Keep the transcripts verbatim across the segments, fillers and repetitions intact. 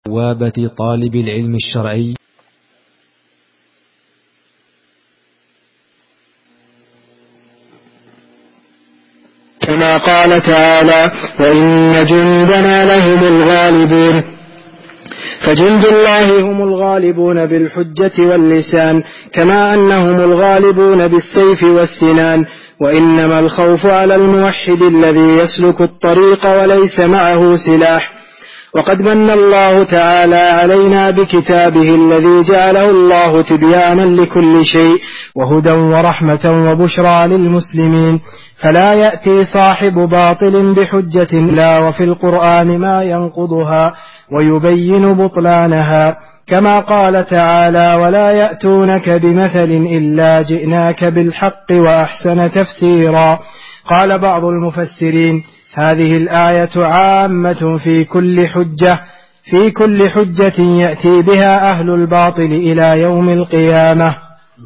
بوابة طالب العلم الشرعي. كما قال تعالى: وإن جندنا لهم الغالبون. فجند الله هم الغالبون بالحجة واللسان، كما أنهم الغالبون بالسيف والسنان. وإنما الخوف على الموحد الذي يسلك الطريق وليس معه سلاح. وقد من الله تعالى علينا بكتابه الذي جعله الله تبيانا لكل شيء وهدى ورحمة وبشرى للمسلمين، فلا يأتي صاحب باطل بحجة لا وفي القرآن ما ينقضها ويبين بطلانها، كما قال تعالى: ولا يأتونك بمثل إلا جئناك بالحق وأحسن تفسيرا. قال بعض المفسرين: هذه الآية عامة في كل حجة في كل حجة يأتي بها أهل الباطل إلى يوم القيامة.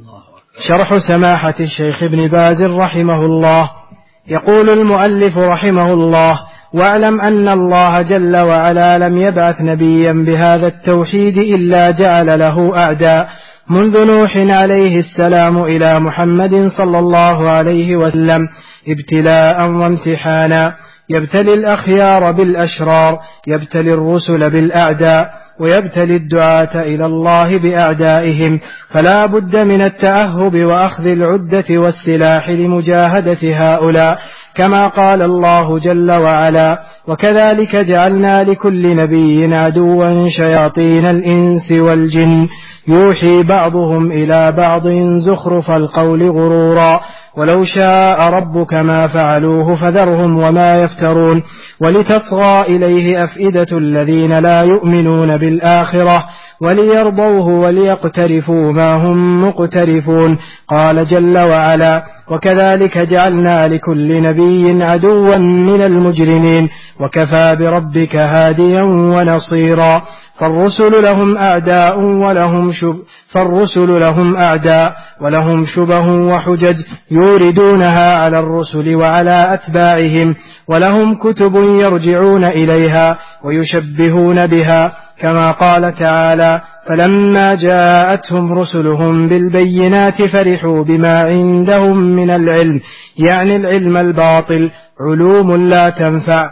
شرح سماحة الشيخ ابن باز رحمه الله. يقول المؤلف رحمه الله: واعلم أن الله جل وعلا لم يبعث نبيا بهذا التوحيد إلا جعل له أعداء، منذ نوح عليه السلام إلى محمد صلى الله عليه وسلم، ابتلاء وامتحانا، يبتلي الأخيار بالأشرار، يبتلي الرسل بالأعداء، ويبتلي الدعاة إلى الله بأعدائهم، فلا بد من التأهب وأخذ العدة والسلاح لمجاهدة هؤلاء، كما قال الله جل وعلا: وكذلك جعلنا لكل نبي عدوا شياطين الإنس والجن يوحي بعضهم إلى بعض زخرف القول غرورا، ولو شاء ربك ما فعلوه فذرهم وما يفترون، ولتصغى إليه أفئدة الذين لا يؤمنون بالآخرة وليرضوه وليقترفوا ما هم مقترفون. قال جل وعلا: وكذلك جعلنا لكل نبي عدوا من المجرمين وكفى بربك هاديا ونصيرا. فالرسل لهم أعداء ولهم شب فالرسل لهم أعداء ولهم شبه وحجج يوردونها على الرسل وعلى أتباعهم، ولهم كتب يرجعون إليها ويشبهون بها، كما قال تعالى: فلما جاءتهم رسلهم بالبينات فرحوا بما عندهم من العلم، يعني العلم الباطل، علوم لا تنفع،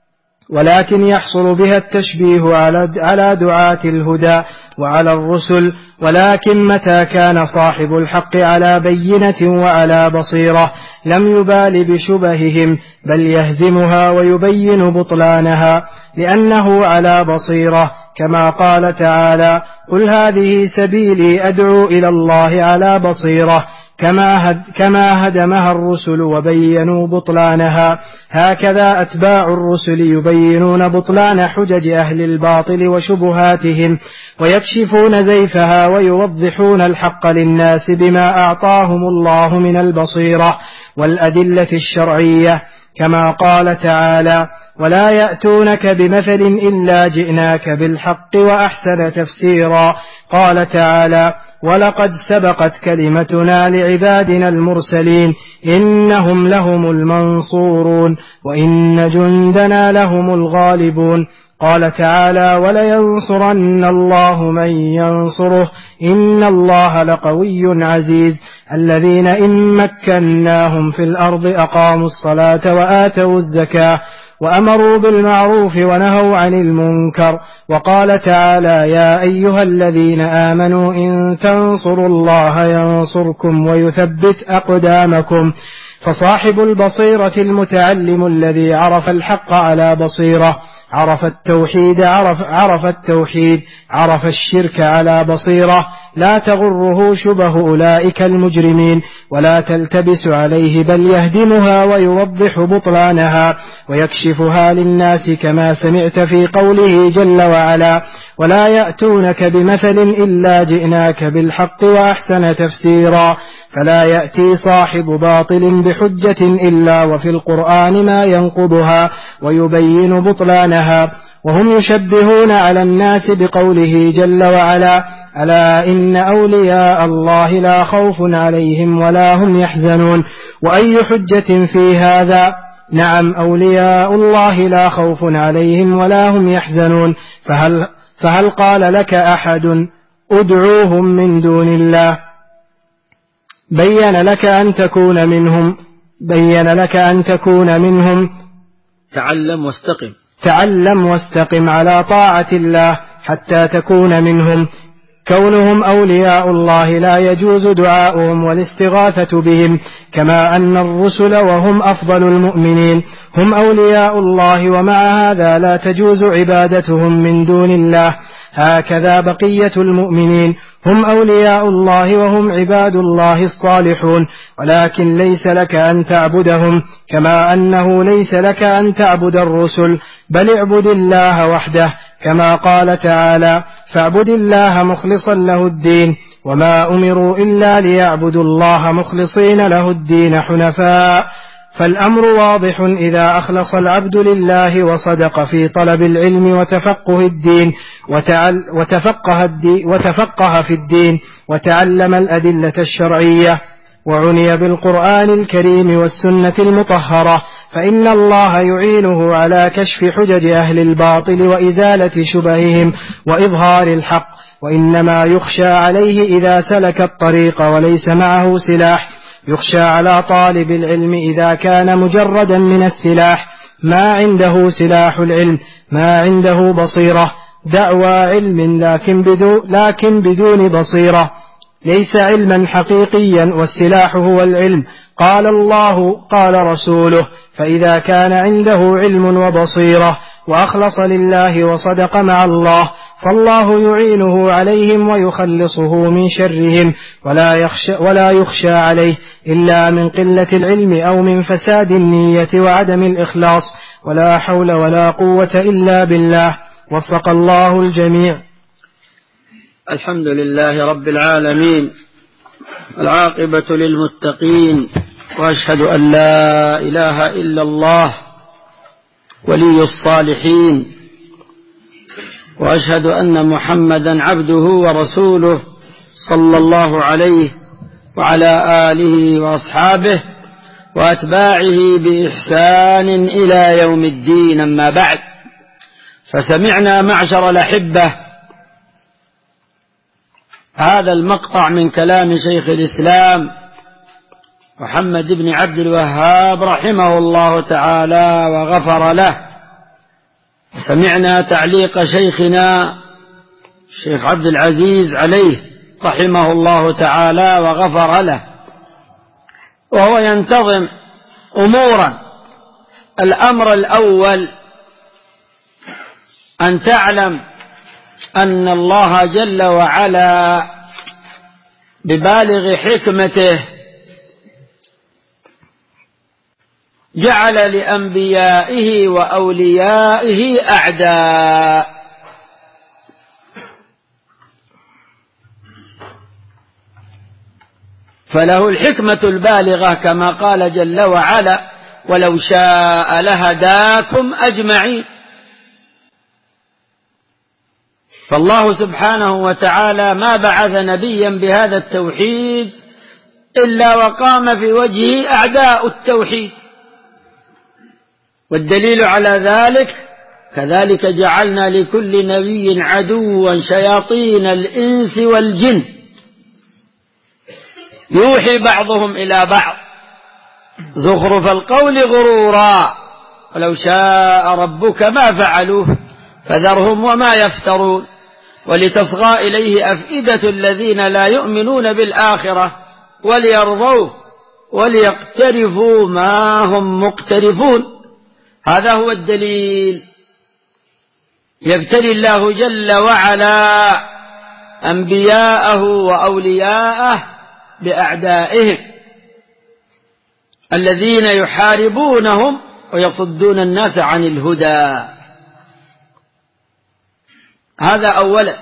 ولكن يحصل بها التشبيه على دعاة الهدى وعلى الرسل. ولكن متى كان صاحب الحق على بينة وعلى بصيرة لم يبال بشبههم، بل يهزمها ويبين بطلانها، لأنه على بصيرة، كما قال تعالى: قل هذه سبيلي أدعو إلى الله على بصيرة، كما, هد كما هدمها الرسل وبينوا بطلانها، هكذا أتباع الرسل يبينون بطلان حجج أهل الباطل وشبهاتهم، ويكشفون زيفها ويوضحون الحق للناس بما أعطاهم الله من البصيرة والأدلة الشرعية، كما قال تعالى: ولا يأتونك بمثل إلا جئناك بالحق وأحسن تفسيرا. قال تعالى: ولقد سبقت كلمتنا لعبادنا المرسلين إنهم لهم المنصورون وإن جندنا لهم الغالبون. قال تعالى: ولينصرن الله من ينصره إن الله لقوي عزيز. الذين إن مكناهم في الأرض أقاموا الصلاة وآتوا الزكاة وأمروا بالمعروف ونهوا عن المنكر. وقال تعالى: يا أيها الذين آمنوا إن تنصروا الله ينصركم ويثبت أقدامكم. فصاحب البصيرة المتعلم الذي عرف الحق على بصيرة، عرف التوحيد عرف, عرف التوحيد عرف الشرك على بصيرة، لا تغره شبه أولئك المجرمين ولا تلتبس عليه، بل يهدمها ويوضح بطلانها ويكشفها للناس، كما سمعت في قوله جل وعلا: ولا يأتونك بمثل إلا جئناك بالحق وأحسن تفسيرا. فلا يأتي صاحب باطل بحجة إلا وفي القرآن ما ينقضها ويبين بطلانها، وهم يشبهون على الناس بقوله جل وعلا: ألا إن أولياء الله لا خوف عليهم ولا هم يحزنون. وأي حجة في هذا؟ نعم، أولياء الله لا خوف عليهم ولا هم يحزنون. فهل فهل قال لك أحد ادعوهم من دون الله؟ بين لك أن تكون منهم بين لك أن تكون منهم تعلم واستقم تعلم واستقم على طاعة الله حتى تكون منهم. كونهم أولياء الله لا يجوز دعاؤهم والاستغاثة بهم، كما أن الرسل وهم أفضل المؤمنين هم أولياء الله، ومع هذا لا تجوز عبادتهم من دون الله. هكذا بقية المؤمنين هم أولياء الله وهم عباد الله الصالحون، ولكن ليس لك أن تعبدهم، كما أنه ليس لك أن تعبد الرسل، بل اعبد الله وحده، كما قال تعالى: فاعبد الله مخلصا له الدين، وما أمروا إلا ليعبدوا الله مخلصين له الدين حنفاء. فالأمر واضح إذا أخلص العبد لله وصدق في طلب العلم وتفقه الدين وتفقه, الدين وتفقه في الدين وتعلم الأدلة الشرعية وعني بالقرآن الكريم والسنة المطهرة، فإن الله يعينه على كشف حجج أهل الباطل وإزالة شبههم وإظهار الحق. وإنما يخشى عليه إذا سلك الطريق وليس معه سلاح. يخشى على طالب العلم إذا كان مجردا من السلاح، ما عنده سلاح العلم، ما عنده بصيرة، دعوى علم لكن بدون, لكن بدون بصيرة، ليس علما حقيقيا، والسلاح هو العلم. قال الله قال رسوله. فإذا كان عنده علم وبصيرة وأخلص لله وصدق مع الله، فالله يعينه عليهم ويخلصه من شرهم، ولا يخشى, ولا يخشى عليه إلا من قلة العلم أو من فساد النية وعدم الإخلاص. ولا حول ولا قوة إلا بالله. وفق الله الجميع. الحمد لله رب العالمين، العاقبة للمتقين، وأشهد أن لا إله إلا الله ولي الصالحين، وأشهد أن محمدا عبده ورسوله صلى الله عليه وعلى آله وأصحابه وأتباعه بإحسان إلى يوم الدين. أما بعد، فسمعنا معشر الأحبة هذا المقطع من كلام شيخ الإسلام محمد بن عبد الوهاب رحمه الله تعالى وغفر له. سمعنا تعليق شيخنا الشيخ عبد العزيز عليه رحمه الله تعالى وغفر له، وهو ينتظم أمورا. الأمر الأول أن تعلم أن الله جل وعلا ببالغ حكمته جعل لأنبيائه وأوليائه أعداء، فله الحكمة البالغة كما قال جل وعلا: ولو شاء لهداكم أجمعين. فالله سبحانه وتعالى ما بعث نبيا بهذا التوحيد إلا وقام في وجهه أعداء التوحيد، والدليل على ذلك: كذلك جعلنا لكل نبي عدوا شياطين الإنس والجن يوحي بعضهم إلى بعض زخرف القول غرورا ولو شاء ربك ما فعلوه فذرهم وما يفترون ولتصغى إليه أفئدة الذين لا يؤمنون بالآخرة وليرضوه وليقترفوا ما هم مقترفون. هذا هو الدليل. يبتلي الله جل وعلا أنبياءه وأولياءه بأعدائهم الذين يحاربونهم ويصدون الناس عن الهدى. هذا أولا.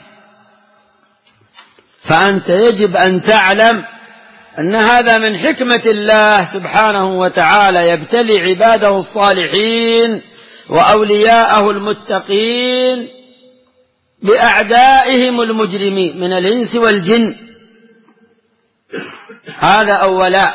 فأنت يجب أن تعلم أن هذا من حكمة الله سبحانه وتعالى، يبتلي عباده الصالحين وأولياءه المتقين بأعدائهم المجرمين من الإنس والجن. هذا أولا.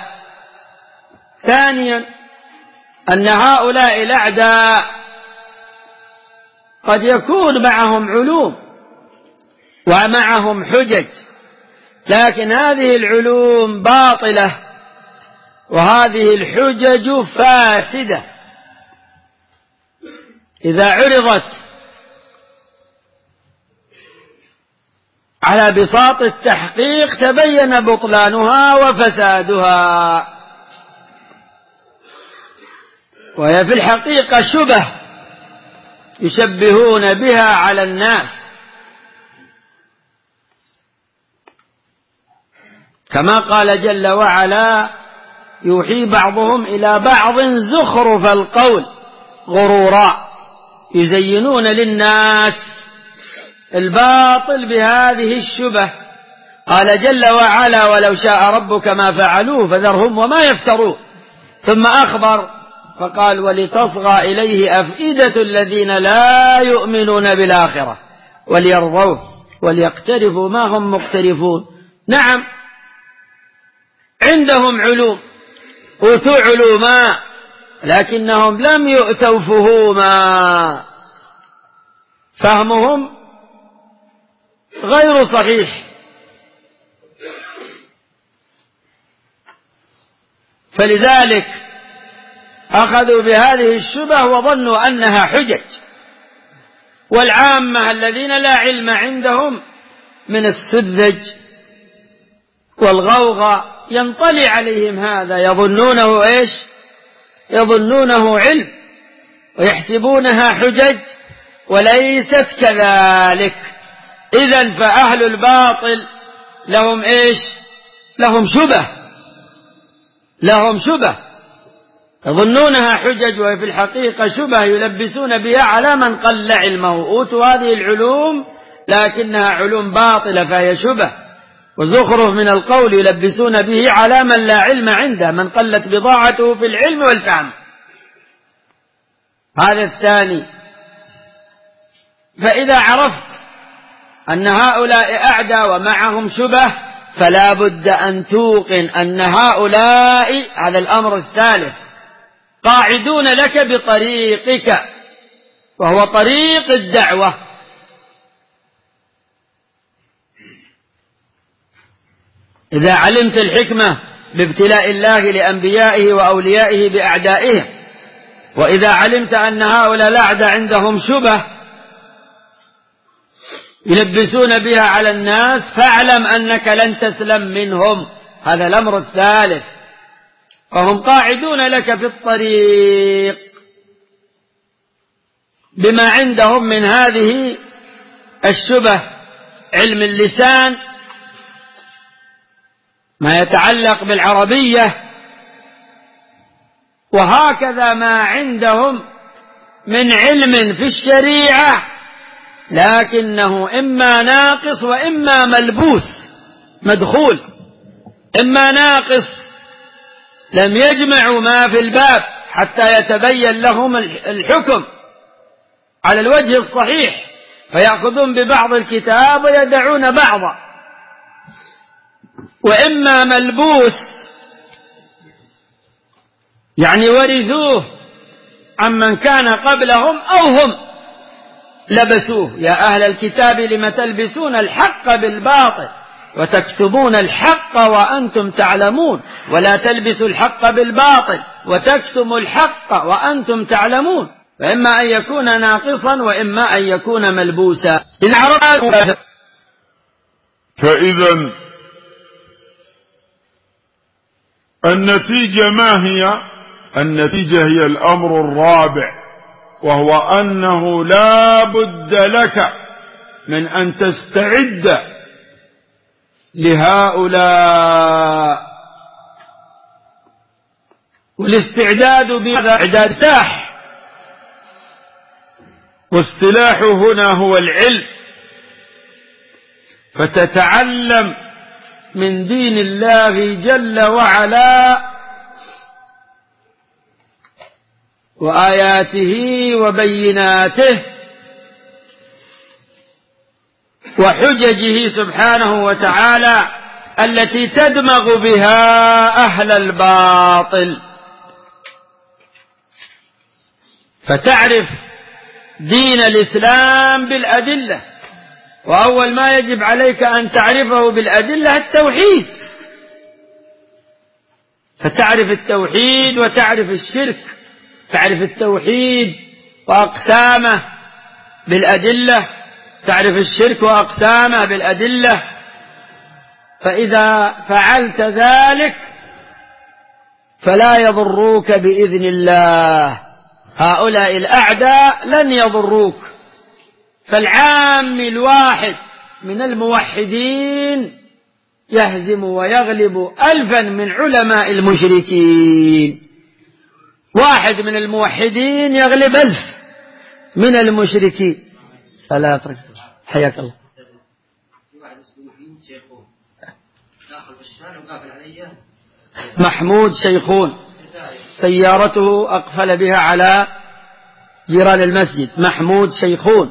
ثانيا، أن هؤلاء الأعداء قد يكون معهم علوم ومعهم حجج، لكن هذه العلوم باطلة وهذه الحجج فاسدة. إذا عرضت على بساط التحقيق تبين بطلانها وفسادها، وهي في الحقيقة شبه يشبهون بها على الناس، كما قال جل وعلا: يوحي بعضهم إلى بعض زخرف القول غرورا، يزينون للناس الباطل بهذه الشبه. قال جل وعلا: ولو شاء ربك ما فعلوه فذرهم وما يفترون. ثم أخبر فقال: ولتصغى إليه أفئدة الذين لا يؤمنون بالآخرة وليرضوه وليقترفوا ما هم مقترفون. نعم، عندهم علوم، أوتوا علوما، لكنهم لم يؤتوا فهوما، فهمهم غير صحيح. فلذلك أخذوا بهذه الشبه وظنوا أنها حجج. والعامة الذين لا علم عندهم من السذج والغوغاء ينطلي عليهم هذا، يظنونه إيش؟ يظنونه علم ويحسبونها حجج، وليست كذلك. إذن فأهل الباطل لهم إيش؟ لهم شبه، لهم شبه يظنونها حجج وهي في الحقيقة شبه يلبسون بها على من قل علمه. أوتوا هذه العلوم لكنها علوم باطلة فهي شبه وزخرف من القول يلبسون به على من لا علم عنده، من قلت بضاعته في العلم والفهم. هذا الثاني. فإذا عرفت أن هؤلاء أعدى ومعهم شبه فلا بد أن توقن أن هؤلاء، هذا الأمر الثالث، قاعدون لك بطريقك وهو طريق الدعوة. إذا علمت الحكمة بابتلاء الله لأنبيائه وأوليائه بأعدائه، وإذا علمت أن هؤلاء الأعداء عندهم شبه يلبسون بها على الناس، فاعلم أنك لن تسلم منهم. هذا الأمر الثالث. فهم قاعدون لك في الطريق بما عندهم من هذه الشبه، علم اللسان، ما يتعلق بالعربية، وهكذا ما عندهم من علم في الشريعة، لكنه إما ناقص وإما ملبوس مدخول. إما ناقص، لم يجمعوا ما في الباب حتى يتبين لهم الحكم على الوجه الصحيح، فيأخذون ببعض الكتاب ويدعون بعضا. وإما ملبوس، يعني ورثوه عمن كان قبلهم أو هم لبسوه. يا أهل الكتاب لم تلبسون الحق بالباطل وتكتبون الحق وأنتم تعلمون، ولا تلبسوا الحق بالباطل وتكتموا الحق وأنتم تعلمون. فإما أن يكون ناقصا وإما أن يكون ملبوسا. إن عرفت فإذا النتيجة ما هي؟ النتيجة هي الأمر الرابع، وهو أنه لا بد لك من أن تستعد لهؤلاء. والاستعداد بهذا إعداد سلاح، والسلاح هنا هو العلم. فتتعلم من دين الله جل وعلا وآياته وبيناته وحججه سبحانه وتعالى التي تدمغ بها أهل الباطل، فتعرف دين الإسلام بالأدلة، وأول ما يجب عليك أن تعرفه بالأدلة التوحيد، فتعرف التوحيد وتعرف الشرك، تعرف التوحيد وأقسامه بالأدلة، تعرف الشرك وأقسامه بالأدلة. فإذا فعلت ذلك فلا يضروك بإذن الله، هؤلاء الأعداء لن يضروك. فالعام الواحد من الموحدين يهزم ويغلب ألفا من علماء المشركين. واحد من الموحدين يغلب ألف من المشركين. فلا يترك. حياك الله. محمود شيخون سيارته أقفل بها على جيران المسجد. محمود شيخون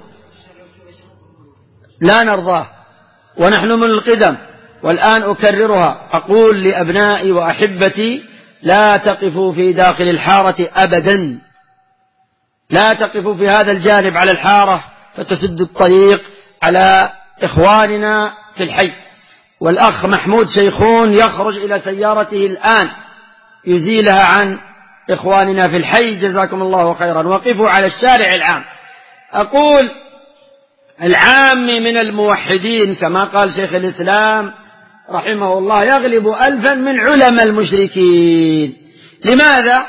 لا نرضاه، ونحن من القدم، والآن أكررها، أقول لأبنائي وأحبتي لا تقفوا في داخل الحارة أبدا، لا تقفوا في هذا الجانب على الحارة فتسد الطريق على إخواننا في الحي. والأخ محمود شيخون يخرج إلى سيارته الآن يزيلها عن إخواننا في الحي، جزاكم الله خيرا. وقفوا على الشارع العام. أقول العام من الموحدين كما قال شيخ الإسلام رحمه الله يغلب ألفا من علماء المشركين. لماذا؟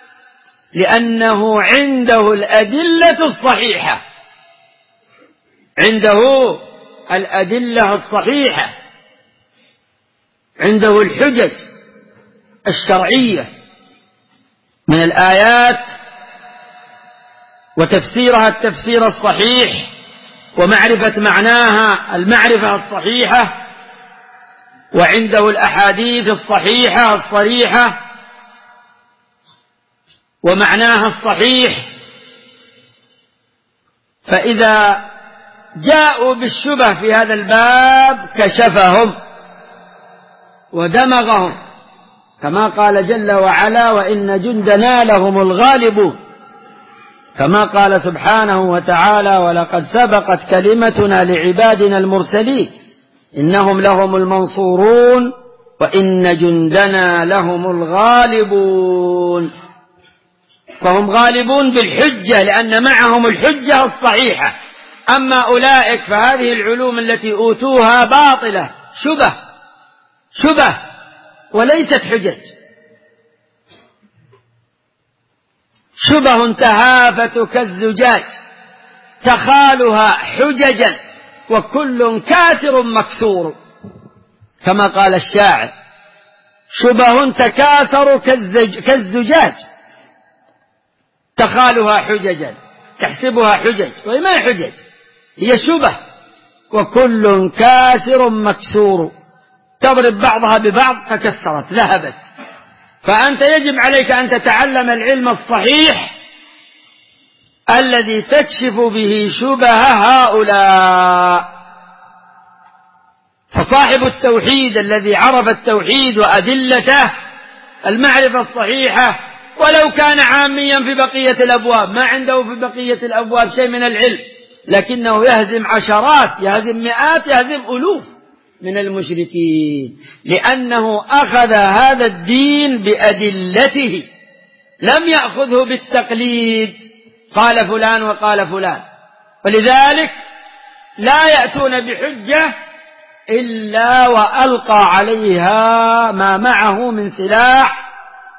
لأنه عنده الأدلة الصحيحة، عنده الأدلة الصحيحة، عنده الحجج الشرعية من الآيات وتفسيرها التفسير الصحيح، ومعرفة معناها المعرفة الصحيحة، وعنده الأحاديث الصحيحة الصريحة ومعناها الصحيح. فإذا جاءوا بالشبه في هذا الباب كشفهم ودمغهم، كما قال جل وعلا وإن جندنا لهم الغالبون، كما قال سبحانه وتعالى ولقد سبقت كلمتنا لعبادنا المرسلين إنهم لهم المنصورون وإن جندنا لهم الغالبون. فهم غالبون بالحجة لأن معهم الحجة الصحيحة. أما أولئك فهذه العلوم التي أوتوها باطلة، شبه شبه وليست حجج، شبه تهافت كالزجاج تخالها حججا وكل كاسر مكسور، كما قال الشاعر شبه تكاثر كالزجاج تخالها حججا، تحسبها حجج وهي ما حجج، هي شبه. وكل كاسر مكسور، تضرب بعضها ببعض تكسرت ذهبت. فأنت يجب عليك أن تتعلم العلم الصحيح الذي تكشف به شبه هؤلاء. فصاحب التوحيد الذي عرف التوحيد وأدلته المعرفة الصحيحة ولو كان عاميا في بقية الأبواب، ما عنده في بقية الأبواب شيء من العلم، لكنه يهزم عشرات يهزم مئات يهزم ألوف من المشركين، لأنه أخذ هذا الدين بأدلته، لم يأخذه بالتقليد قال فلان وقال فلان. ولذلك لا يأتون بحجة إلا وألقى عليها ما معه من سلاح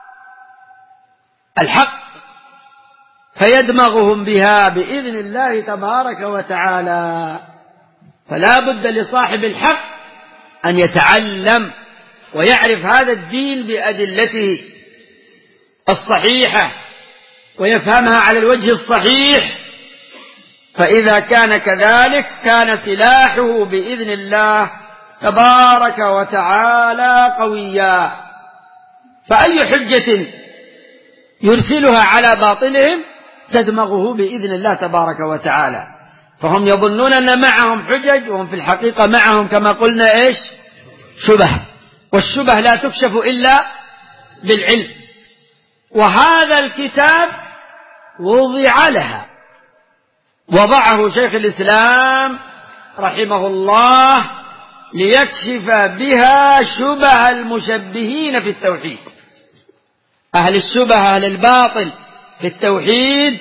الحق فيدمغهم بها بإذن الله تبارك وتعالى. فلا بد لصاحب الحق أن يتعلم ويعرف هذا الدين بأدلته الصحيحة ويفهمها على الوجه الصحيح. فإذا كان كذلك كان سلاحه بإذن الله تبارك وتعالى قويا. فأي حجة يرسلها على باطلهم تدمغه بإذن الله تبارك وتعالى. فهم يظنون أن معهم حجج وهم في الحقيقة معهم كما قلنا إيش؟ شبه، والشبه لا تكشف إلا بالعلم. وهذا الكتاب وضع لها، وضعه شيخ الإسلام رحمه الله ليكشف بها شبه المشبهين في التوحيد. أهل الشبه أهل الباطل في التوحيد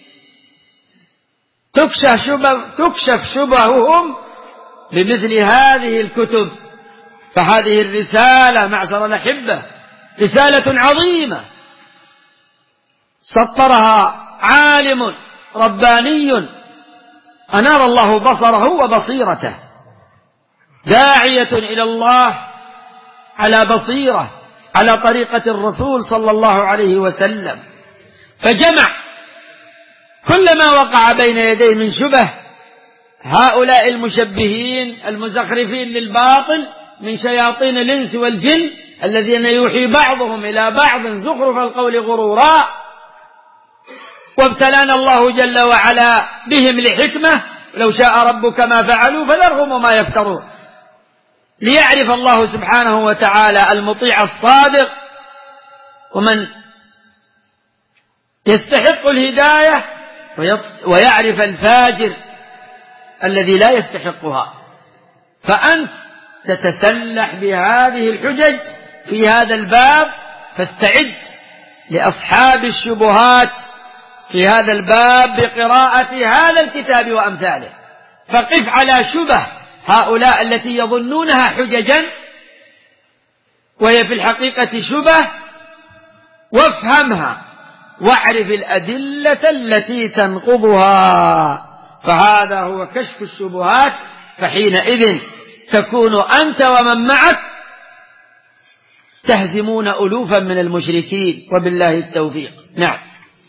تكشف شبه تكشف شبههم بمثل هذه الكتب. فهذه الرسالة معشر الأحبة رسالة عظيمة سطرها عالم رباني أنار الله بصره وبصيرته، داعية إلى الله على بصيرة على طريقة الرسول صلى الله عليه وسلم، فجمع كل ما وقع بين يديه من شبه هؤلاء المشبهين المزخرفين للباطل من شياطين الإنس والجن الذين يوحي بعضهم إلى بعض زخرف القول غرورا. وابتلانا الله جل وعلا بهم لحكمة، لو شاء ربك ما فعلوا فذرهم وما يفترون، ليعرف الله سبحانه وتعالى المطيع الصادق ومن يستحق الهداية، ويعرف الفاجر الذي لا يستحقها. فأنت تتسلح بهذه الحجج في هذا الباب، فاستعد لأصحاب الشبهات في هذا الباب بقراءة هذا الكتاب وأمثاله. فقف على شبه هؤلاء التي يظنونها حججا وهي في الحقيقة شبه، وافهمها واعرف الأدلة التي تنقضها، فهذا هو كشف الشبهات. فحينئذ تكون أنت ومن معك تهزمون ألوفا من المشركين، وبالله التوفيق. نعم.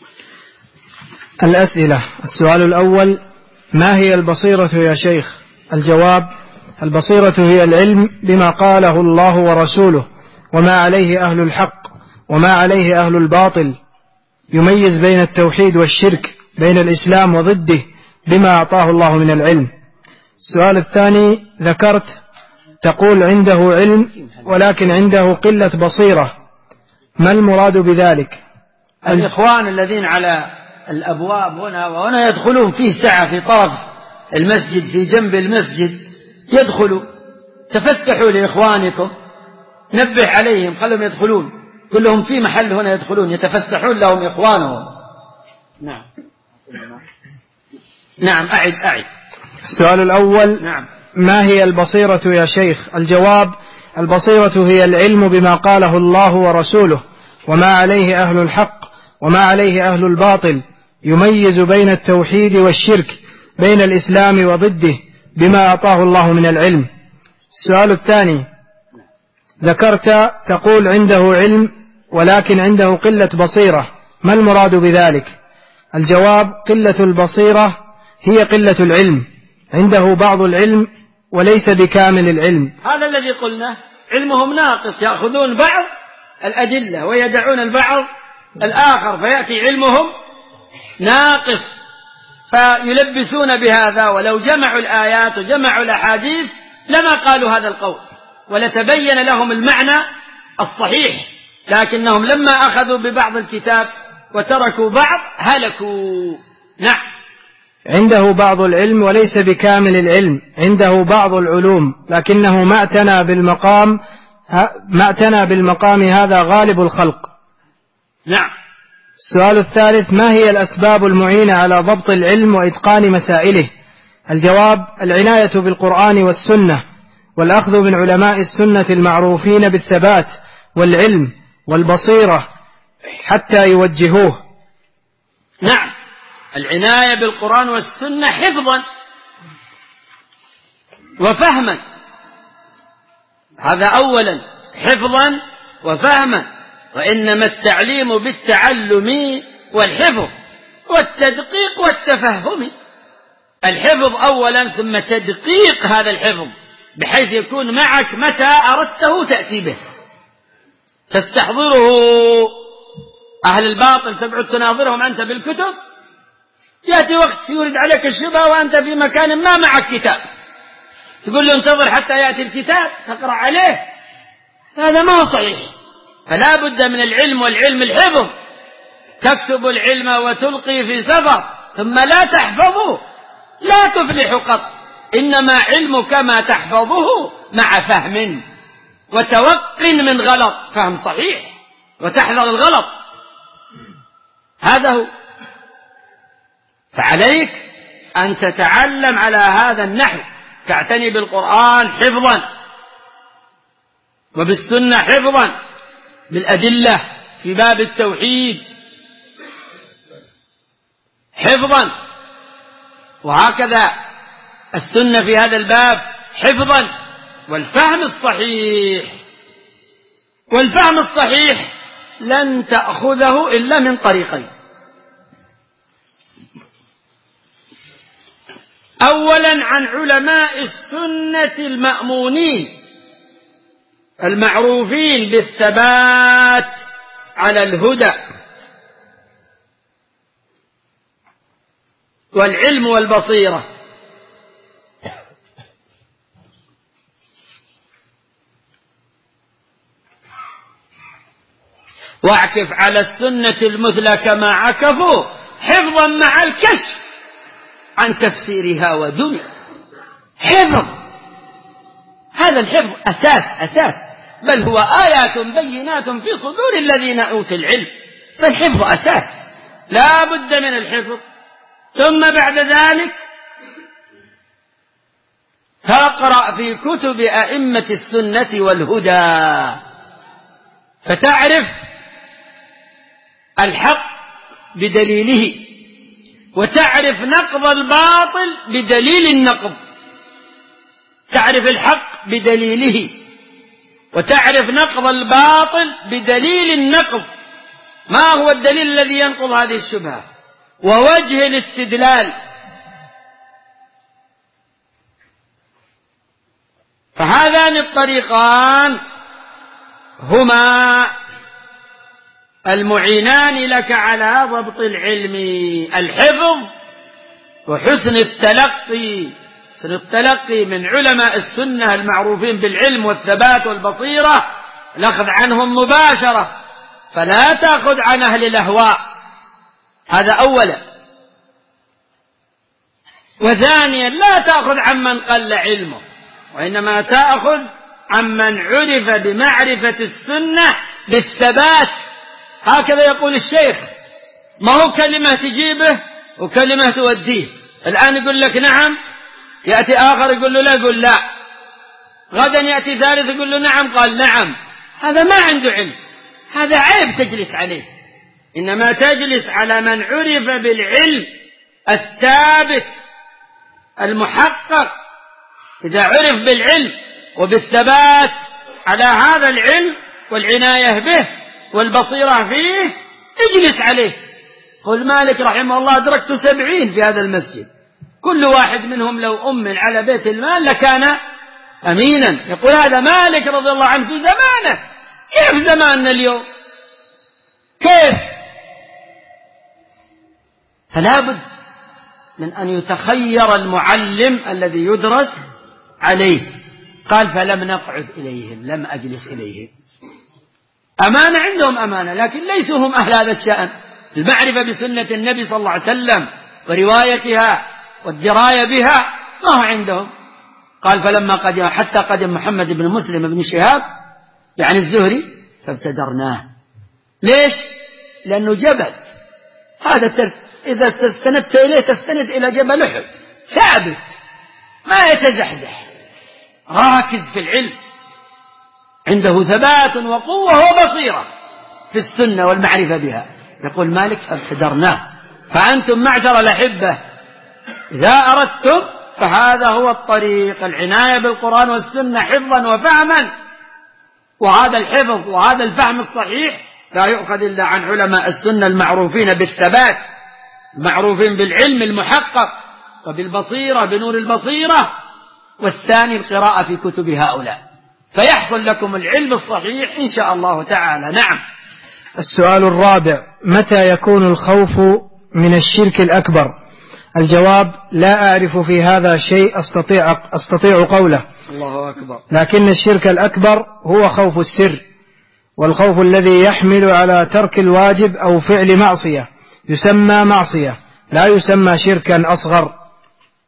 الأسئلة. السؤال الأول: ما هي البصيرة يا شيخ؟ الجواب: البصيرة هي العلم بما قاله الله ورسوله وما عليه أهل الحق وما عليه أهل الباطل، يميز بين التوحيد والشرك، بين الإسلام وضده، بما أعطاه الله من العلم. السؤال الثاني: ذكرت تقول عنده علم ولكن عنده قلة بصيرة، ما المراد بذلك؟ الإخوان الذين على الأبواب هنا وهنا يدخلون فيه سعة في طرف المسجد في جنب المسجد، يدخلوا، تفتحوا لإخوانكم، نبه عليهم خلهم يدخلون، كلهم في محل هنا يدخلون يتفسحون لهم إخوانهم. نعم نعم أعد أعد. السؤال الأول: نعم. ما هي البصيرة يا شيخ؟ الجواب: البصيرة هي العلم بما قاله الله ورسوله وما عليه أهل الحق وما عليه أهل الباطل، يميز بين التوحيد والشرك، بين الإسلام وضده، بما أعطاه الله من العلم. السؤال الثاني: ذكرت تقول عنده علم ولكن عنده قلة بصيرة، ما المراد بذلك؟ الجواب: قلة البصيرة هي قلة العلم، عنده بعض العلم وليس بكامل العلم. هذا الذي قلنا، علمهم ناقص، يأخذون بعض الأدلة ويدعون البعض الآخر، فيأتي علمهم ناقص فيلبسون بهذا. ولو جمعوا الآيات وجمعوا الأحاديث لما قالوا هذا القول ولتبين لهم المعنى الصحيح، لكنهم لما أخذوا ببعض الكتاب وتركوا بعض هلكوا. نعم. عنده بعض العلم وليس بكامل العلم، عنده بعض العلوم لكنه ما اعتنى بالمقام ما اعتنى بالمقام هذا غالب الخلق. نعم. السؤال الثالث: ما هي الأسباب المعينة على ضبط العلم وإتقان مسائله؟ الجواب: العناية بالقرآن والسنة، والأخذ من علماء السنة المعروفين بالثبات والعلم والبصيرة حتى يوجهوه. نعم. العناية بالقرآن والسنة حفظا وفهما، هذا أولا، حفظا وفهما. وإنما التعليم بالتعلم والحفظ والتدقيق والتفهم. الحفظ أولا ثم تدقيق هذا الحفظ بحيث يكون معك متى أردته تأتي به، تستحضره. أهل الباطل تقعد تناظرهم أنت بالكتب، يأتي وقت يورد عليك الشبهة وأنت في مكان ما معك كتاب، تقول له انتظر حتى يأتي الكتاب تقرأ عليه، هذا ما هو صحيح. فلا بد من العلم، والعلم الحفظ. تكتب العلم وتلقي في سفر ثم لا تحفظه لا تفلح قط، إنما علمك ما تحفظه مع فهم وتوق من غلط، فهم صحيح وتحذر الغلط، هذا هو. فعليك أن تتعلم على هذا النحو، تعتني بالقرآن حفظا وبالسنة حفظا، بالأدلة في باب التوحيد حفظا، وهكذا السنة في هذا الباب حفظا، والفهم الصحيح. والفهم الصحيح لن تأخذه إلا من طريقين: أولا عن علماء السنة المأمونين المعروفين بالثبات على الهدى والعلم والبصيرة، واعكف على السنة المثلى كما عكفوا حفظا مع الكشف عن تفسيرها ودنيا. حفظ، هذا الحفظ أساس أساس بل هو آيات بينات في صدور الذين أوتوا العلم، فالحفظ أساس لا بد من الحفظ. ثم بعد ذلك تقرأ في كتب أئمة السنة والهدى فتعرف الحق بدليله، وتعرف نقض الباطل بدليل النقض، تعرف الحق بدليله وتعرف نقض الباطل بدليل النقض. ما هو الدليل الذي ينقض هذه الشبهة ووجه الاستدلال؟ فهذان الطريقان هما المعينان لك على ضبط العلم: الحفظ وحسن التلقي، حسن التلقي من علماء السنة المعروفين بالعلم والثبات والبصيرة، الأخذ عنهم مباشرة، فلا تأخذ عن أهل الأهواء، هذا أولا. وثانيا لا تأخذ عمن قل علمه، وإنما تأخذ عمن عرف بمعرفة السنة بالثبات. هكذا يقول الشيخ، ما هو كلمة تجيبه وكلمة توديه. الآن يقول لك نعم، يأتي آخر يقول له لا، يقول لا، غدا يأتي ثالث يقول له نعم، قال نعم. هذا ما عنده علم، هذا عيب تجلس عليه. إنما تجلس على من عرف بالعلم الثابت المحقق. إذا عرف بالعلم وبالثبات على هذا العلم والعناية به والبصيرة فيه اجلس عليه. قل مالك رحمه الله أدركت سبعين في هذا المسجد، كل واحد منهم لو أمن على بيت المال لكان أمينا. يقول هذا مالك رضي الله عنه في زمانه، كيف زماننا اليوم؟ كيف؟ فلا بد من أن يتخير المعلم الذي يدرس عليه. قال فلم نقعد إليهم، لم أجلس إليهم. أمانة، عندهم أمانة، لكن ليسوا هم أهل هذا الشأن. المعرفة بسنة النبي صلى الله عليه وسلم وروايتها والدراية بها ما هو عندهم. قال فلما قدم حتى قدم محمد بن مسلم بن شهاب يعني الزهري فابتدرناه. ليش؟ لأنه جبل، هذا إذا استندت إليه تستند إلى جبل أحد، ثابت ما يتزحزح، راكز في العلم، عنده ثبات وقوة وبصيرة في السنة والمعرفة بها. يقول مالك فابتدرناه. فأنتم معشر الأحبة إذا أردتم فهذا هو الطريق، العناية بالقرآن والسنة حفظا وفهما. وهذا الحفظ وهذا الفهم الصحيح لا يؤخذ إلا عن علماء السنة المعروفين بالثبات، المعروفين بالعلم المحقق وبالبصيرة بنور البصيرة. والثاني القراءة في كتب هؤلاء، فيحصل لكم العلم الصحيح إن شاء الله تعالى. نعم. السؤال الرابع: متى يكون الخوف من الشرك الأكبر؟ الجواب: لا أعرف في هذا شيء أستطيع, أستطيع قوله. الله أكبر. لكن الشرك الأكبر هو خوف السر، والخوف الذي يحمل على ترك الواجب أو فعل معصية يسمى معصية، لا يسمى شركا أصغر.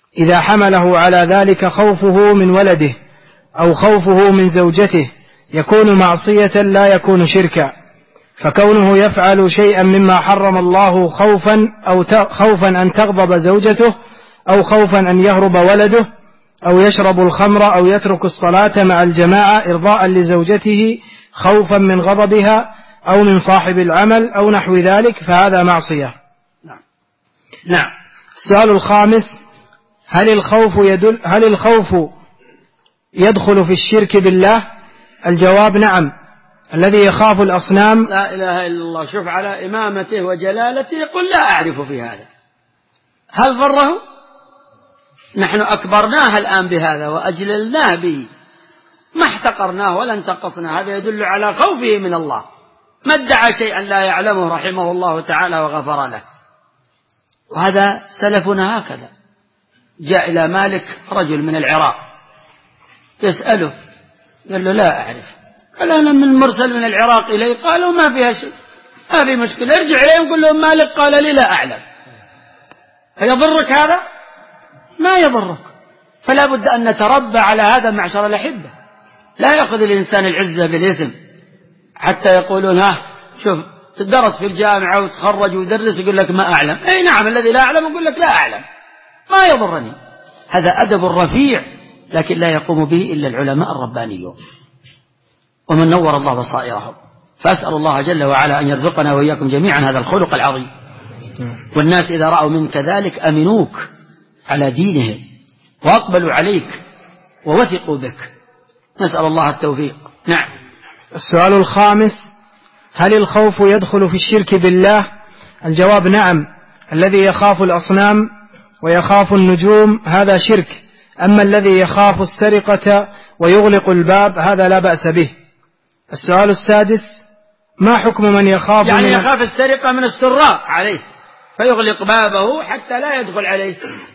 إذا حمله على ذلك خوفه من ولده أو خوفه من زوجته يكون معصية لا يكون شركا، فكونه يفعل شيئا مما حرم الله خوفا أو خوفا أن تغضب زوجته أو خوفا أن يهرب ولده أو يشرب الخمر أو يترك الصلاة مع الجماعة إرضاء لزوجته خوفا من غضبها أو من صاحب العمل أو نحو ذلك فهذا معصية. نعم. نعم. السؤال الخامس: هل الخوف يدل هل الخوف يدخل في الشرك بالله؟ الجواب: نعم. الذي يخاف الأصنام لا إله إلا الله، شوف على إمامته وجلالته يقول لا أعرف في هذا. هل ضره؟ نحن أكبرناه الآن بهذا وأجللناه به، ما احتقرناه ولا انتقصناه. هذا يدل على خوفه من الله، ما ادعى شيئا لا يعلمه رحمه الله تعالى وغفر له. وهذا سلفنا هكذا. جاء إلى مالك رجل من العراق يسأله، قال له لا أعرف. قال أنا من مرسل من العراق إلي. قالوا ما فيها شيء، ما في مشكلة، ارجع إليهم قل لهم مالك قال لي لا أعلم. فيضرك هذا؟ ما يضرك. فلا بد أن نتربى على هذا معشر الأحبة. لا يأخذ الإنسان العزة بالإثم حتى يقولون ها شوف تدرس في الجامعة وتخرج ويدرس يقول لك ما أعلم. أي نعم، الذي لا أعلم يقول لك لا أعلم، ما يضرني. هذا أدب رفيع لكن لا يقوم به إلا العلماء الربانيون ومن نور الله بصائرهم. فأسأل الله جل وعلا أن يرزقنا وإياكم جميعا هذا الخلق العظيم. والناس إذا رأوا منك ذلك أمنوك على دينهم وأقبلوا عليك ووثقوا بك. نسأل الله التوفيق. نعم. السؤال الخامس: هل الخوف يدخل في الشرك بالله؟ الجواب: نعم. الذي يخاف الأصنام ويخاف النجوم هذا شرك، أما الذي يخاف السرقة ويغلق الباب هذا لا بأس به. السؤال السادس: ما حكم من يخاف يعني من يخاف السرقة من السراق عليه فيغلق بابه حتى لا يدخل عليه،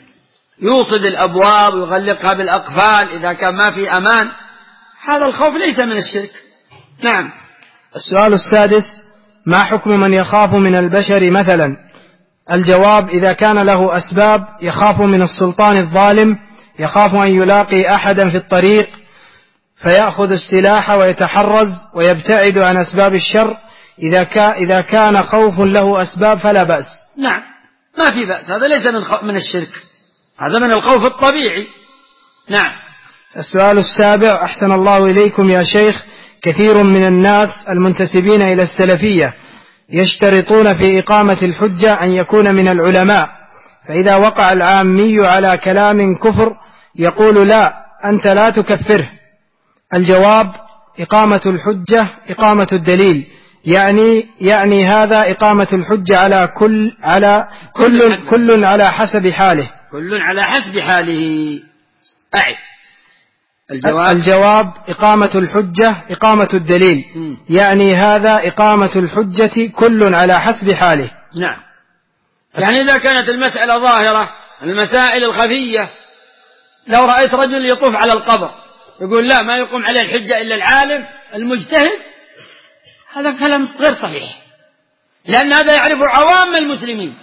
يوصد الأبواب ويغلقها بالأقفال إذا كان ما في أمان. هذا الخوف ليس من الشرك. نعم. السؤال السادس: ما حكم من يخاف من البشر مثلا؟ الجواب: إذا كان له أسباب، يخاف من السلطان الظالم، يخاف أن يلاقي أحدا في الطريق فيأخذ السلاح ويتحرز ويبتعد عن أسباب الشر. إذا, كا إذا كان خوف له أسباب فلا بأس. نعم، ما في بأس. هذا ليس من, من الشرك، هذا من الخوف الطبيعي. نعم. السؤال السابع: أحسن الله إليكم يا شيخ، كثير من الناس المنتسبين إلى السلفية يشترطون في إقامة الحجة أن يكون من العلماء، فإذا وقع العامي على كلام كفر يقول لا أنت لا تكفره. الجواب: إقامة الحجة إقامة الدليل، يعني يعني هذا إقامة الحجة على كل على كل كل على حسب حاله. كل على حسب حاله. أعد. الجواب الجواب: إقامة الحجة إقامة الدليل، م. يعني هذا إقامة الحجة كل على حسب حاله. نعم. يعني إذا كانت المسألة ظاهرة، المسائل الخفية، لو رأيت رجل يطوف على القبر يقول لا ما يقوم عليه الحجة إلا العالم المجتهد، هذا كلام غير صحيح، لأن هذا يعرف عوام المسلمين.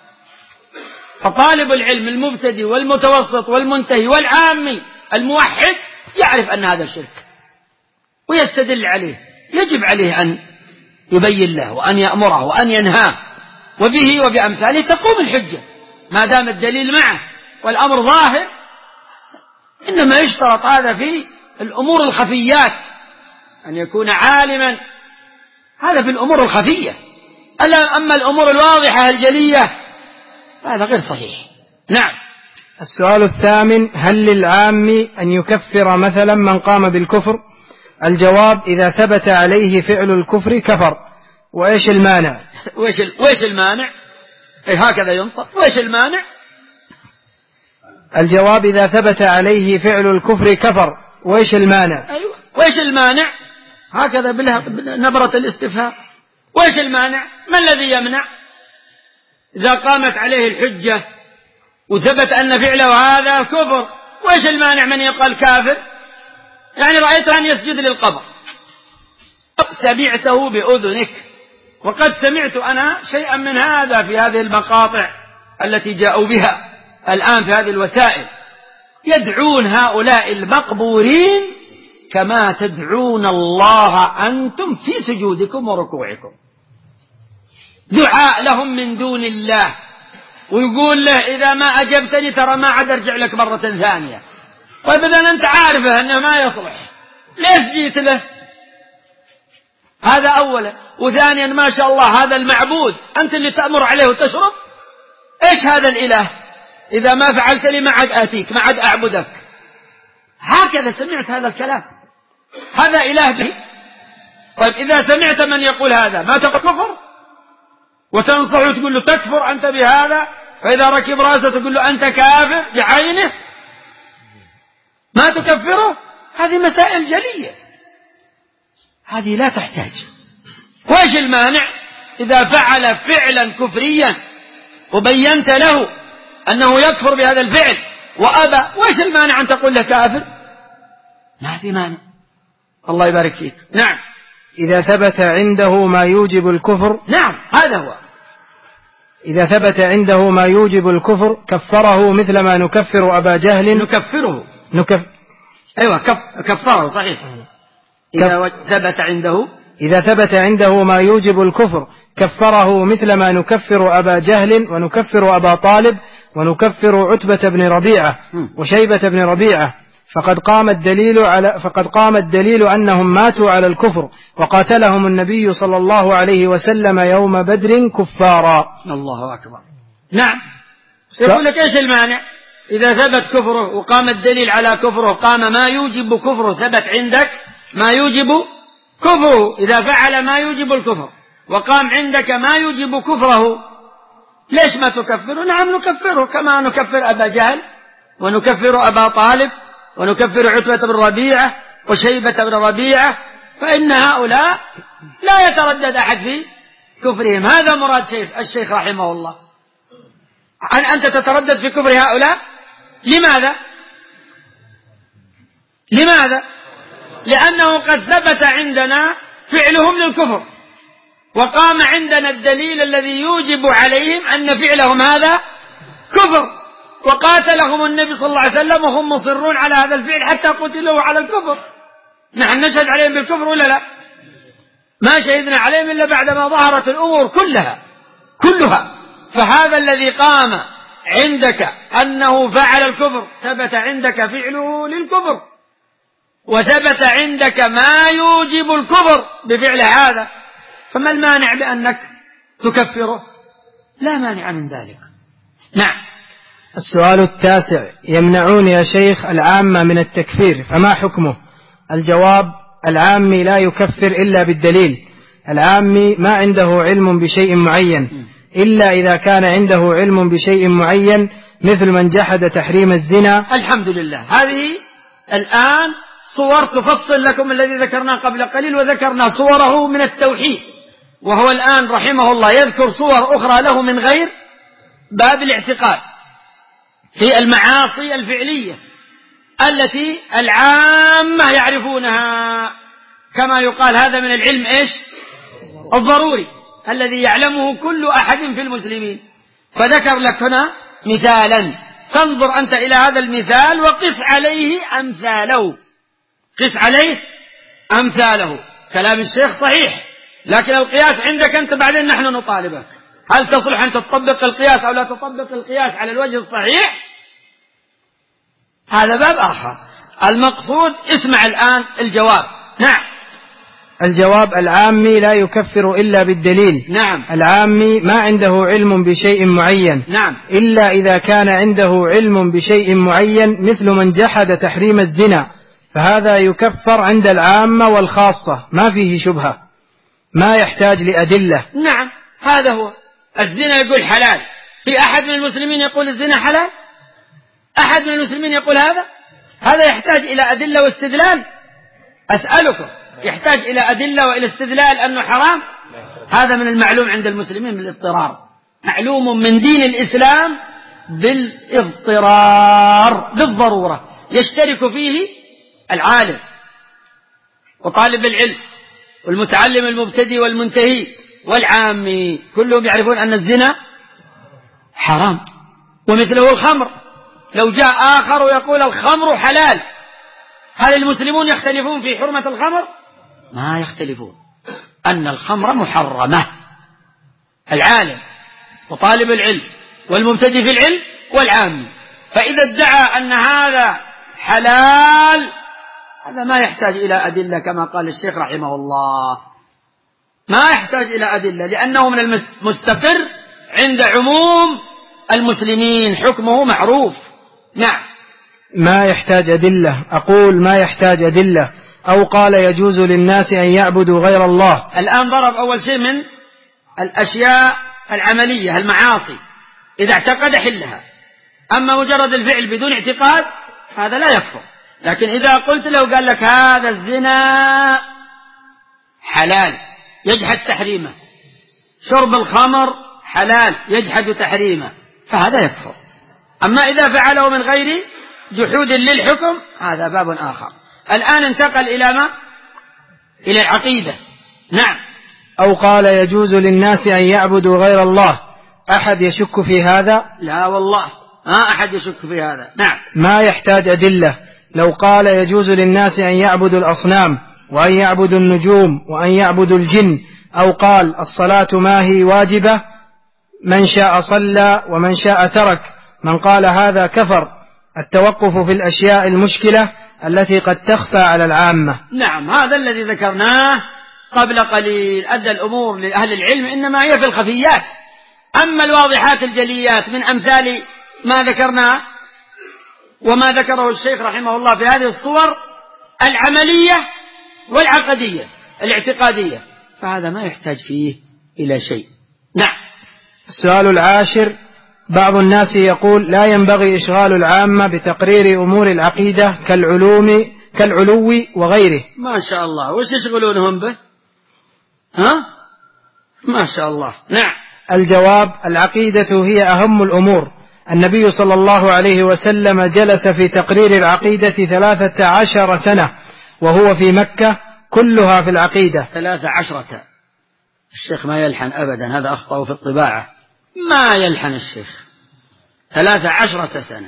فطالب العلم المبتدئ والمتوسط والمنتهي والعامي الموحد يعرف أن هذا شرك ويستدل عليه، يجب عليه أن يبين له وأن يأمره وأن ينهاه، وبه وبأمثاله تقوم الحجة ما دام الدليل معه والأمر ظاهر. إنما يشترط هذا في الأمور الخفيات أن يكون عالما، هذا في الأمور الخفية. أما الأمور الواضحة الجلية هذا غير صحيح. نعم. السؤال الثامن: هل للعام أن يكفر مثلا من قام بالكفر؟ الجواب: إذا ثبت عليه فعل الكفر كفر. وإيش المانع؟ وإيش وإيش المانع؟ إيه هكذا ينطق. وإيش المانع؟ الجواب: إذا ثبت عليه فعل الكفر كفر. وإيش المانع؟ أيوة. وإيش المانع؟ هكذا بنبرة الاستفهام. وإيش المانع؟ ما الذي يمنع؟ إذا قامت عليه الحجة وثبت أن فعله هذا كفر، وإيش المانع من يقال كافر؟ يعني رأيت أن يسجد للقبر، سمعته بأذنك، وقد سمعت أنا شيئا من هذا في هذه المقاطع التي جاءوا بها، الآن في هذه الوسائل يدعون هؤلاء المقبورين كما تدعون الله أنتم في سجودكم وركوعكم، دعاء لهم من دون الله، ويقول له إذا ما أجبتني ترى ما عاد أرجع لك مرة ثانية. طيب إذا أنت عارفه أنه ما يصلح ليش جيت له؟ هذا أولا. وثانيا ما شاء الله هذا المعبود أنت اللي تأمر عليه وتشرب، إيش هذا الإله؟ إذا ما فعلت لي ما عاد آتيك، ما عاد أعبدك. هكذا سمعت هذا الكلام، هذا إله به. طيب إذا سمعت من يقول هذا ما تقول كفر وتنصح وتقول له تكفر أنت بهذا، فإذا ركب رأسه تقول له أنت كافر بعينه، ما تكفره؟ هذه مسائل جلية، هذه لا تحتاج. وإيش المانع إذا فعل فعلا كفريا وبينت له أنه يكفر بهذا الفعل وأبى، وإيش المانع أن تقول له كافر؟ ما في مانع. الله يبارك فيك. نعم. إذا ثبت عنده ما يوجب الكفر. نعم هذا هو. إذا ثبت عنده ما يوجب الكفر كفره مثل ما نكفر أبا جهل. نكفره. نكف... أيوة كف... كفره صحيح. إذا كف... ثبت عنده إذا ثبت عنده ما يوجب الكفر كفره مثل ما نكفر أبا جهل ونكفر أبا طالب ونكفر عتبة بن ربيعة وشيبة بن ربيعة، فقد قام الدليل على فقد قام الدليل أنهم ماتوا على الكفر وقاتلهم النبي صلى الله عليه وسلم يوم بدر كفارا. الله أكبر. نعم. يقول لك إيش المانع إذا ثبت كفره وقام الدليل على كفره، قام ما يوجب كفره، ثبت عندك ما يوجب كفره، إذا فعل ما يوجب الكفر وقام عندك ما يوجب كفره، ليش ما تكفره؟ نعم نكفره كما نكفر أبا جهل ونكفر أبا طالب ونكفر عتبة بن ربيعة وشيبة بن ربيعة، فإن هؤلاء لا يتردد أحد في كفرهم. هذا مراد شيخ الشيخ رحمه الله. أن أنت تتردد في كفر هؤلاء؟ لماذا؟ لماذا؟ لأنه قد ثبت عندنا فعلهم للكفر وقام عندنا الدليل الذي يوجب عليهم أن فعلهم هذا كفر، وقاتلهم النبي صلى الله عليه وسلم وهم مصرون على هذا الفعل حتى قتلوا على الكفر. نحن نشهد عليهم بالكفر ولا لا؟ ما شهدنا عليهم إلا بعدما ظهرت الأمور كلها كلها. فهذا الذي قام عندك أنه فعل الكفر ثبت عندك فعله للكفر، وثبت عندك ما يوجب الكفر بفعل هذا، فما المانع بأنك تكفره؟ لا مانع من ذلك. نعم. السؤال التاسع: يمنعون يا شيخ العامة من التكفير، فما حكمه؟ الجواب: العامي لا يكفر إلا بالدليل. العامي ما عنده علم بشيء معين إلا إذا كان عنده علم بشيء معين، مثل من جحد تحريم الزنا. الحمد لله. هذه الآن صور تفصل لكم الذي ذكرناه قبل قليل، وذكرنا صوره من التوحيد، وهو الآن رحمه الله يذكر صور أخرى له من غير باب الاعتقاد في المعاصي الفعلية التي العامة يعرفونها، كما يقال هذا من العلم إيش؟ الضروري الذي يعلمه كل أحد في المسلمين. فذكر لك هنا مثالا، فانظر أنت إلى هذا المثال وقس عليه أمثاله، قس عليه أمثاله. كلام الشيخ صحيح، لكن القياس عندك أنت بعدين نحن نطالبك، هل تصلح أن تطبق القياس أو لا تطبق القياس على الوجه الصحيح؟ هذا باب آخر. المقصود اسمع الآن الجواب. نعم. الجواب: العامي لا يكفر إلا بالدليل. نعم. العامي ما عنده علم بشيء معين. نعم. إلا إذا كان عنده علم بشيء معين، مثل من جحد تحريم الزنا، فهذا يكفر عند العامة والخاصة، ما فيه شبهة، ما يحتاج لأدلة. نعم هذا هو. الزنا يقول حلال، في أحد من المسلمين يقول الزنا حلال؟ أحد من المسلمين يقول هذا؟ هذا يحتاج إلى أدلة واستدلال؟ أسألكم، يحتاج إلى أدلة وإلى استدلال أنه حرام؟ هذا من المعلوم عند المسلمين بالاضطرار، معلوم من دين الإسلام بالاضطرار بالضرورة، يشترك فيه العالم وطالب العلم والمتعلم المبتدئ والمنتهي والعامي، كلهم يعرفون أن الزنا حرام ومثله الخمر، لو جاء آخر ويقول الخمر حلال، هل المسلمون يختلفون في حرمة الخمر؟ ما يختلفون، أن الخمر محرمة. العالم وطالب العلم والمبتدئ في العلم والعامي، فإذا ادعى أن هذا حلال هذا ما يحتاج إلى أدلة كما قال الشيخ رحمه الله، ما يحتاج إلى أدلة، لأنه من المستقر عند عموم المسلمين، حكمه معروف. نعم. ما يحتاج أدلة، أقول ما يحتاج أدلة. أو قال يجوز للناس أن يعبدوا غير الله. الآن ضرب أول شيء من الأشياء العملية المعاصي، إذا اعتقد حلها. أما مجرد الفعل بدون اعتقاد هذا لا يكفر. لكن إذا قلت له قال لك هذا الزنا حلال يجحد تحريمه، شرب الخمر حلال يجحد تحريمه، فهذا يكفر. أما إذا فعله من غير جحود للحكم هذا باب آخر. الآن انتقل إلى ما؟ إلى العقيدة. نعم. أو قال يجوز للناس أن يعبدوا غير الله، أحد يشك في هذا؟ لا والله ما أحد يشك في هذا. نعم. ما يحتاج أدلة. لو قال يجوز للناس أن يعبدوا الأصنام وأن يعبدوا النجوم وأن يعبدوا الجن، أو قال الصلاة ما هي واجبة، من شاء صلى ومن شاء ترك، من قال هذا كفر. التوقف في الأشياء المشكلة التي قد تخفى على العامة. نعم، هذا الذي ذكرناه قبل قليل، أدى الأمور لأهل العلم إنما هي في الخفيات. أما الواضحات الجليات من أمثال ما ذكرنا وما ذكره الشيخ رحمه الله في هذه الصور العملية والعقدية الاعتقادية، فهذا ما يحتاج فيه إلى شيء. نعم. السؤال العاشر: بعض الناس يقول لا ينبغي إشغال العامة بتقرير أمور العقيدة كالعلوم كالعلو وغيره. ما شاء الله، وش يشغلونهم به؟ ها؟ ما شاء الله. نعم. الجواب: العقيدة هي أهم الأمور. النبي صلى الله عليه وسلم جلس في تقرير العقيدة ثلاثة عشر سنة وهو في مكة، كلها في العقيدة. ثلاثة عشرة، الشيخ ما يلحن أبدا، هذا أخطأ في الطباعة، ما يلحن الشيخ. ثلاثة عشرة سنة.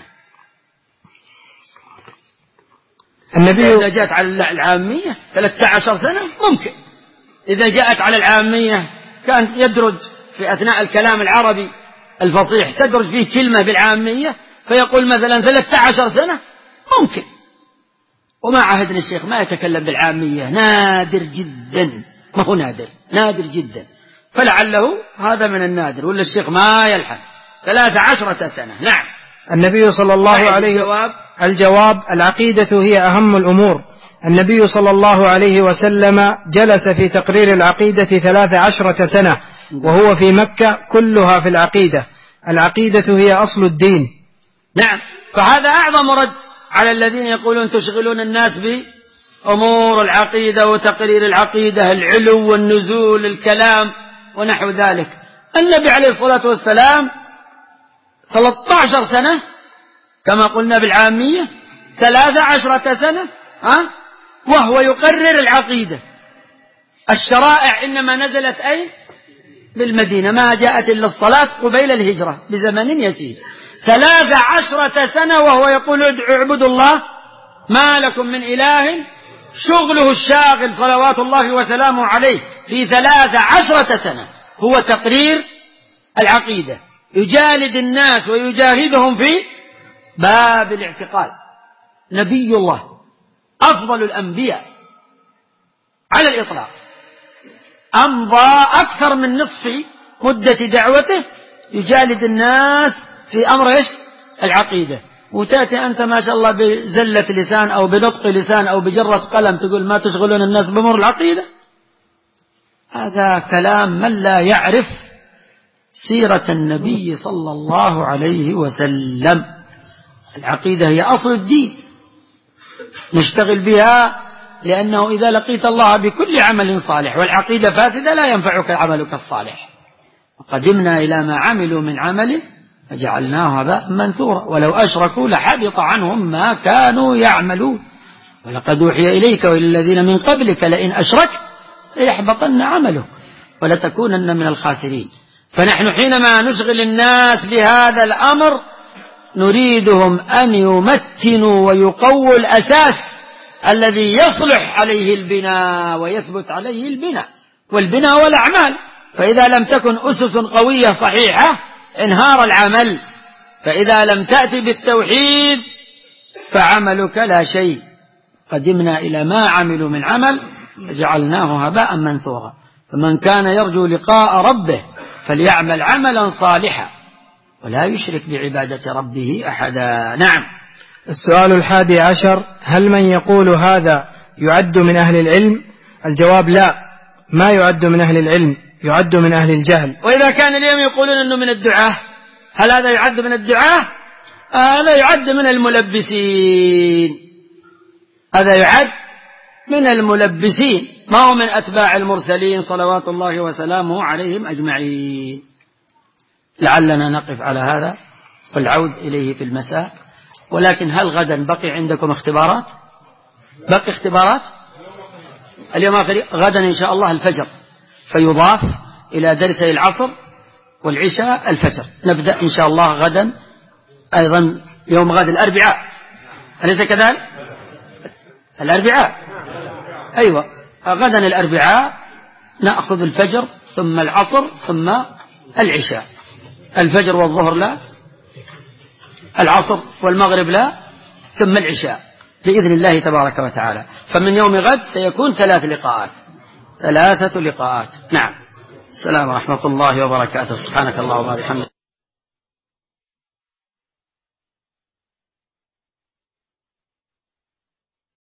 النبي إذا جاءت على العامية ثلاثة عشر سنة ممكن، إذا جاءت على العامية كان يدرج في أثناء الكلام العربي الفصيح تدرج فيه كلمة بالعامية فيقول مثلا ثلاثة عشر سنة ممكن. وما عهدنا الشيخ ما يتكلم بالعامية، نادر جدا، ما هو نادر، نادر جدا، فلعله هذا من النادر، ولا الشيخ ما يلحق. ثلاثة عشرة سنة. نعم. النبي صلى الله عليه الجواب. الجواب: العقيدة هي أهم الأمور. النبي صلى الله عليه وسلم جلس في تقرير العقيدة ثلاث عشرة سنة وهو في مكة، كلها في العقيدة. العقيدة هي أصل الدين. نعم. فهذا أعظم رد على الذين يقولون تشغلون الناس بأمور العقيدة وتقرير العقيدة، العلو والنزول، الكلام ونحو ذلك. النبي عليه الصلاة والسلام ثلاثة عشر سنة كما قلنا بالعامية، ثلاث عشرة سنة ها؟ وهو يقرر العقيدة. الشرائع إنما نزلت أي بالمدينة، ما جاءت إلا الصلاة قبيل الهجرة بزمن يسير. ثلاث عشرة سنة وهو يقول اعبدوا الله ما لكم من إله، شغله الشاغل صلوات الله وسلامه عليه في ثلاث عشرة سنة هو تقرير العقيدة، يجالد الناس ويجاهدهم في باب الاعتقاد. نبي الله أفضل الأنبياء على الإطلاق، أمضى أكثر من نصف مدة دعوته يجالد الناس في أمر إيش؟ العقيدة. وتأتي أنت ما شاء الله بزلة لسان أو بنطق لسان أو بجرة قلم تقول ما تشغلون الناس بأمور العقيدة. هذا كلام من لا يعرف سيرة النبي صلى الله عليه وسلم. العقيدة هي أصل الدين، نشتغل بها، لأنه إذا لقيت الله بكل عمل صالح والعقيدة فاسدة لا ينفعك عملك الصالح. وقدمنا إلى ما عملوا من عمل فجعلناه هباء منثورا ولو أشركوا لحبط عنهم ما كانوا يعملون ولقد أوحي إليك وإلى الذين من قبلك لئن أشركت ليحبطن عملك ولتكونن من الخاسرين. فنحن حينما نشغل الناس بهذا الأمر نريدهم أن يمتنوا ويقووا الأساس الذي يصلح عليه البناء ويثبت عليه البناء، والبناء والأعمال. فإذا لم تكن أسس قوية صحيحة انهار العمل، فإذا لم تأتي بالتوحيد فعملك لا شيء. قدمنا إلى ما عملوا من عمل فجعلناه هباء منثورا. فمن كان يرجو لقاء ربه فليعمل عملا صالحا ولا يشرك بعبادة ربه أحدا. نعم. السؤال الحادي عشر: هل من يقول هذا يعد من أهل العلم؟ الجواب: لا، ما يعد من أهل العلم، يعد من أهل الجهل. وإذا كان اليوم يقولون أنه من الدعاة، هل هذا يعد من الدعاة؟ هذا يعد من الملبسين، هذا يعد من الملبسين، ما هو من أتباع المرسلين صلوات الله وسلامه عليهم أجمعين. لعلنا نقف على هذا والعود إليه في المساء. ولكن هل غدا بقي عندكم اختبارات؟ بقي اختبارات اليوم آخر، غدا إن شاء الله الفجر، فيضاف إلى درسي العصر والعشاء الفجر. نبدأ إن شاء الله غدا أيضا يوم غد الأربعاء، أليس كذلك؟ الأربعاء أيوة، غدا الأربعاء نأخذ الفجر ثم العصر ثم العشاء. الفجر والظهر لا، العصر والمغرب لا، ثم العشاء بإذن الله تبارك وتعالى. فمن يوم غد سيكون ثلاث لقاءات، ثلاثة لقاءات. نعم. السلام ورحمة الله وبركاته. سبحانك اللهم وبحمدك.